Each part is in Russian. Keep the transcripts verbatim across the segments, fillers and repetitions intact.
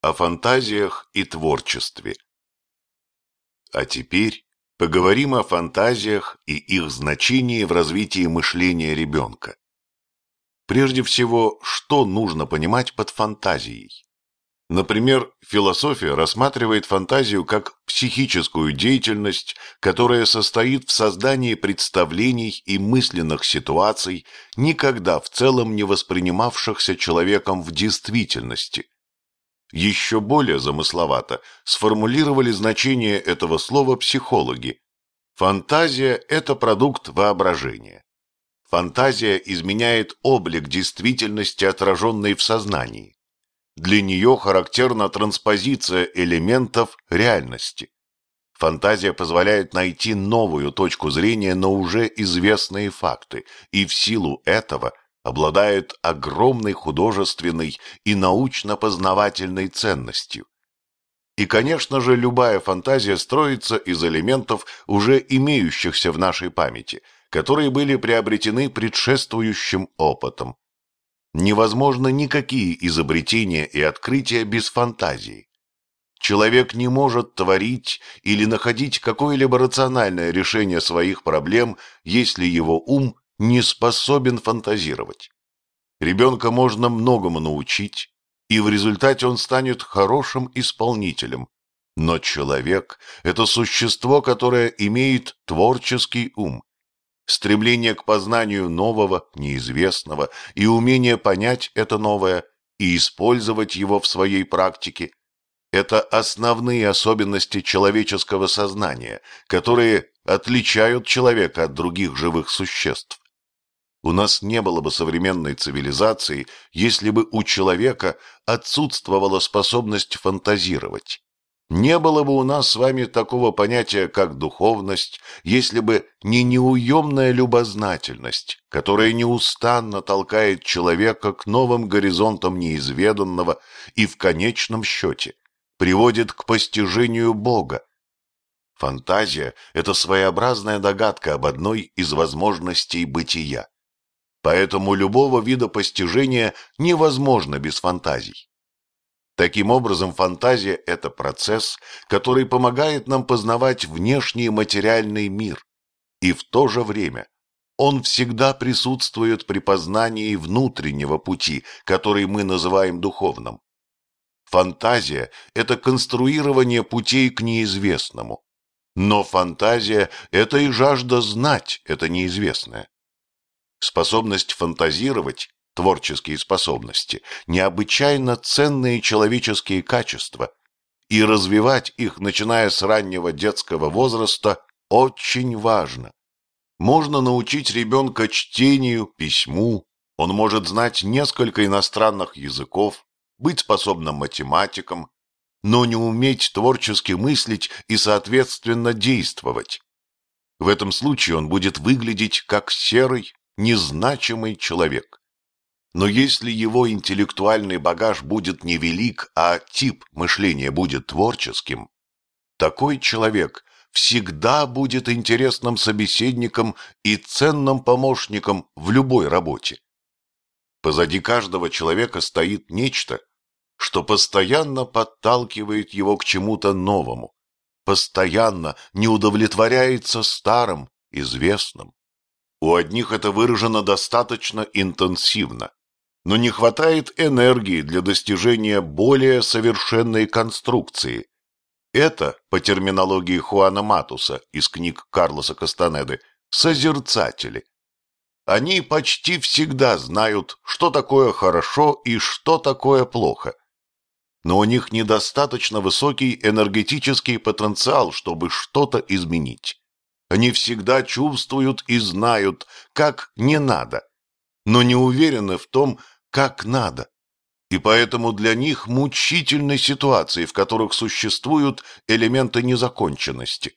О фантазиях и творчестве. А теперь поговорим о фантазиях и их значении в развитии мышления ребенка. Прежде всего, что нужно понимать под фантазией? Например, философия рассматривает фантазию как психическую деятельность, которая состоит в создании представлений и мысленных ситуаций, никогда в целом не воспринимавшихся человеком в действительности. Еще более замысловато сформулировали значение этого слова психологи. Фантазия – это продукт воображения. Фантазия изменяет облик действительности, отраженной в сознании. Для нее характерна транспозиция элементов реальности. Фантазия позволяет найти новую точку зрения на уже известные факты, и в силу этого обладает огромной художественной и научно-познавательной ценностью. И, конечно же, любая фантазия строится из элементов, уже имеющихся в нашей памяти, которые были приобретены предшествующим опытом. Невозможно никакие изобретения и открытия без фантазии. Человек не может творить или находить какое-либо рациональное решение своих проблем, если его ум не способен фантазировать. Ребенка можно многому научить, и в результате он станет хорошим исполнителем. Но человек – это существо, которое имеет творческий ум. Стремление к познанию нового, неизвестного, и умение понять это новое и использовать его в своей практике – это основные особенности человеческого сознания, которые отличают человека от других живых существ. У нас не было бы современной цивилизации, если бы у человека отсутствовала способность фантазировать. Не было бы у нас с вами такого понятия, как духовность, если бы не неуемная любознательность, которая неустанно толкает человека к новым горизонтам неизведанного и в конечном счете приводит к постижению Бога. Фантазия – это своеобразная догадка об одной из возможностей бытия. Поэтому любого вида постижения невозможно без фантазий. Таким образом, фантазия – это процесс, который помогает нам познавать внешний материальный мир, и в то же время он всегда присутствует при познании внутреннего пути, который мы называем духовным. Фантазия – это конструирование путей к неизвестному, но фантазия – это и жажда знать это неизвестное. Способность фантазировать, творческие способности, необычайно ценные человеческие качества, и развивать их, начиная с раннего детского возраста, очень важно. Можно научить ребенка чтению, письму, он может знать несколько иностранных языков, быть способным математиком, но не уметь творчески мыслить и, соответственно, действовать. В этом случае он будет выглядеть как серый, незначимый человек. Но если его интеллектуальный багаж будет невелик, а тип мышления будет творческим, такой человек всегда будет интересным собеседником и ценным помощником в любой работе. Позади каждого человека стоит нечто, что постоянно подталкивает его к чему-то новому, постоянно не удовлетворяется старым, известным. У одних это выражено достаточно интенсивно, но не хватает энергии для достижения более совершенной конструкции. Это, по терминологии Хуана Матуса из книг Карлоса Кастанеды, созерцатели. Они почти всегда знают, что такое хорошо и что такое плохо. Но у них недостаточно высокий энергетический потенциал, чтобы что-то изменить. Они всегда чувствуют и знают, как не надо, но не уверены в том, как надо. И поэтому для них мучительны ситуации, в которых существуют элементы незаконченности.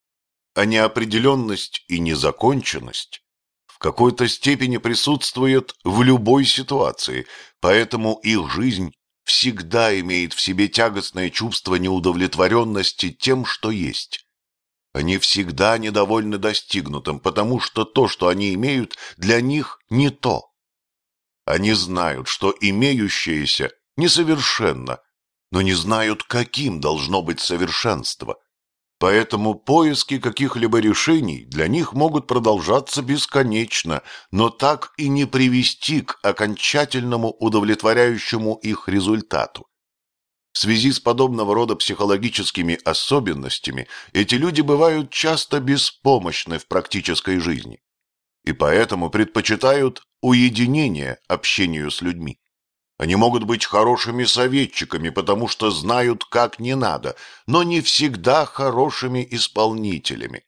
А неопределенность и незаконченность в какой-то степени присутствуют в любой ситуации, поэтому их жизнь всегда имеет в себе тягостное чувство неудовлетворенности тем, что есть. Они всегда недовольны достигнутым, потому что то, что они имеют, для них не то. Они знают, что имеющееся несовершенно, но не знают, каким должно быть совершенство. Поэтому поиски каких-либо решений для них могут продолжаться бесконечно, но так и не привести к окончательному удовлетворяющему их результату. В связи с подобного рода психологическими особенностями эти люди бывают часто беспомощны в практической жизни и поэтому предпочитают уединение общению с людьми. Они могут быть хорошими советчиками, потому что знают, как не надо, но не всегда хорошими исполнителями.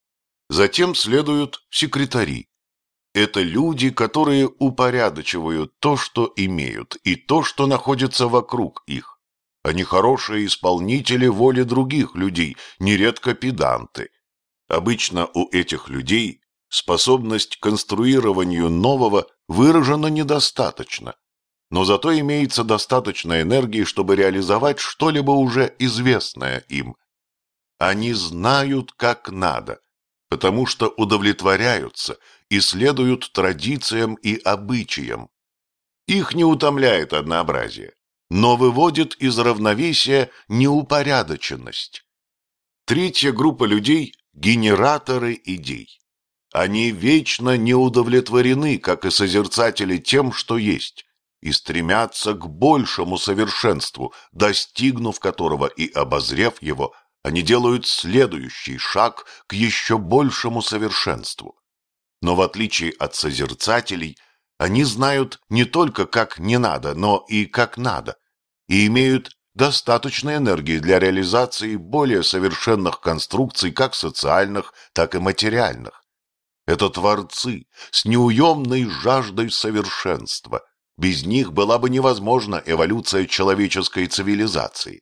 Затем следуют секретари. Это люди, которые упорядочивают то, что имеют, и то, что находится вокруг их. Они хорошие исполнители воли других людей, нередко педанты. Обычно у этих людей способность к конструированию нового выражена недостаточно. Но зато имеется достаточно энергии, чтобы реализовать что-либо уже известное им. Они знают, как надо, потому что удовлетворяются и следуют традициям и обычаям. Их не утомляет однообразие, но выводит из равновесия неупорядоченность. Третья группа людей – генераторы идей. Они вечно неудовлетворены, как и созерцатели, тем, что есть, и стремятся к большему совершенству, достигнув которого и обозрев его, они делают следующий шаг к еще большему совершенству. Но в отличие от созерцателей, они знают не только как не надо, но и как надо, и имеют достаточно энергии для реализации более совершенных конструкций, как социальных, так и материальных. Это творцы с неуемной жаждой совершенства. Без них была бы невозможна эволюция человеческой цивилизации.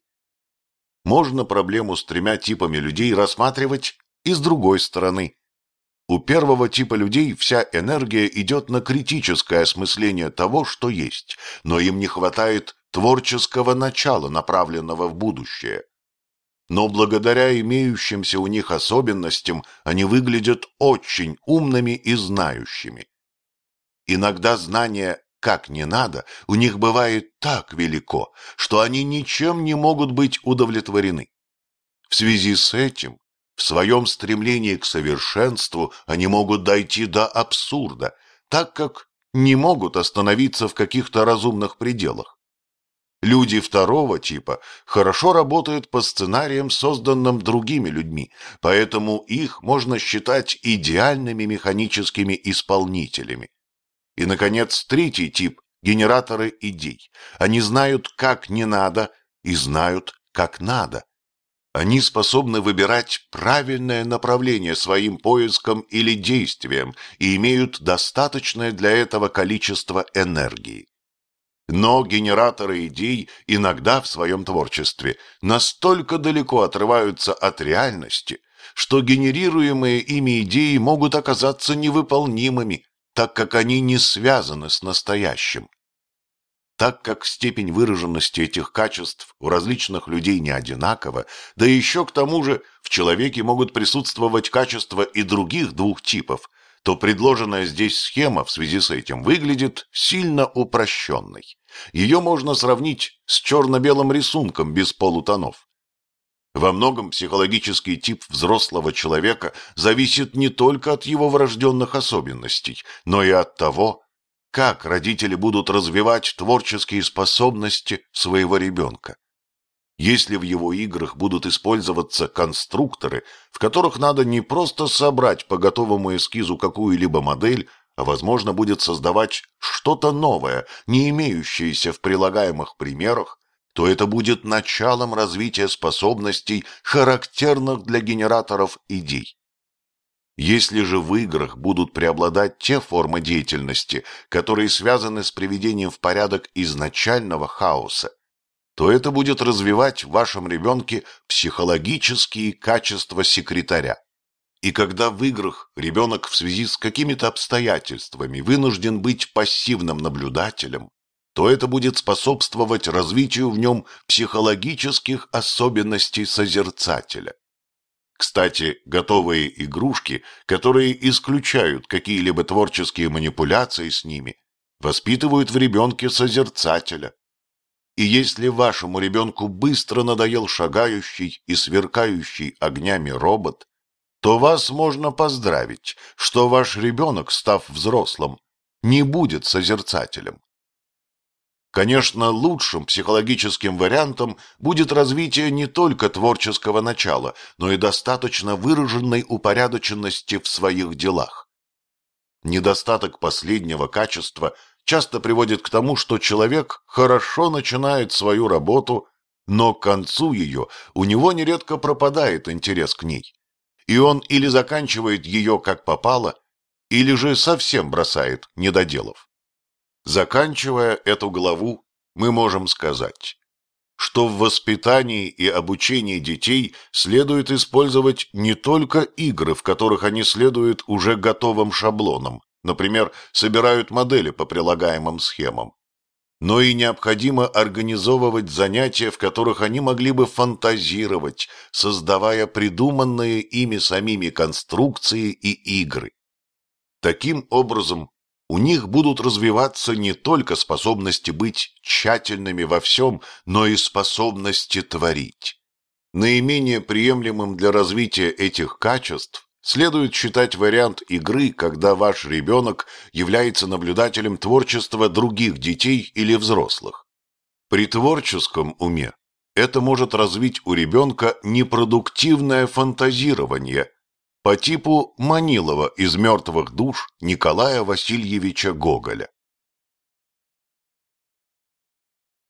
Можно проблему с тремя типами людей рассматривать и с другой стороны. У первого типа людей вся энергия идет на критическое осмысление того, что есть, но им не хватает творческого начала, направленного в будущее. Но благодаря имеющимся у них особенностям они выглядят очень умными и знающими. Иногда знание «как не надо» у них бывает так велико, что они ничем не могут быть удовлетворены. В связи с этим, в своем стремлении к совершенству они могут дойти до абсурда, так как не могут остановиться в каких-то разумных пределах. Люди второго типа хорошо работают по сценариям, созданным другими людьми, поэтому их можно считать идеальными механическими исполнителями. И, наконец, третий тип – генераторы идей. Они знают, как не надо, и знают, как надо. Они способны выбирать правильное направление своим поискам или действиям и имеют достаточное для этого количество энергии. Но генераторы идей иногда в своем творчестве настолько далеко отрываются от реальности, что генерируемые ими идеи могут оказаться невыполнимыми, так как они не связаны с настоящим. Так как степень выраженности этих качеств у различных людей не одинакова, да еще к тому же в человеке могут присутствовать качества и других двух типов, то предложенная здесь схема в связи с этим выглядит сильно упрощенной. Ее можно сравнить с черно-белым рисунком без полутонов. Во многом психологический тип взрослого человека зависит не только от его врожденных особенностей, но и от того, как родители будут развивать творческие способности своего ребенка. Если в его играх будут использоваться конструкторы, в которых надо не просто собрать по готовому эскизу какую-либо модель, а, возможно, будет создавать что-то новое, не имеющееся в прилагаемых примерах, то это будет началом развития способностей, характерных для генераторов идей. Если же в играх будут преобладать те формы деятельности, которые связаны с приведением в порядок изначального хаоса, то это будет развивать в вашем ребенке психологические качества секретаря. И когда в играх ребенок в связи с какими-то обстоятельствами вынужден быть пассивным наблюдателем, то это будет способствовать развитию в нем психологических особенностей созерцателя. Кстати, готовые игрушки, которые исключают какие-либо творческие манипуляции с ними, воспитывают в ребенке созерцателя. И если вашему ребенку быстро надоел шагающий и сверкающий огнями робот, то вас можно поздравить, что ваш ребенок, став взрослым, не будет созерцателем. Конечно, лучшим психологическим вариантом будет развитие не только творческого начала, но и достаточно выраженной упорядоченности в своих делах. Недостаток последнего качества часто приводит к тому, что человек хорошо начинает свою работу, но к концу ее у него нередко пропадает интерес к ней, и он или заканчивает ее как попало, или же совсем бросает, не доделав. Заканчивая эту главу, мы можем сказать, что в воспитании и обучении детей следует использовать не только игры, в которых они следуют уже готовым шаблонам, например, собирают модели по прилагаемым схемам, но и необходимо организовывать занятия, в которых они могли бы фантазировать, создавая придуманные ими самими конструкции и игры. Таким образом, у них будут развиваться не только способности быть тщательными во всем, но и способности творить. Наименее приемлемым для развития этих качеств следует считать вариант игры, когда ваш ребенок является наблюдателем творчества других детей или взрослых. При творческом уме это может развить у ребенка непродуктивное фантазирование по типу Манилова из «Мертвых душ» Николая Васильевича Гоголя.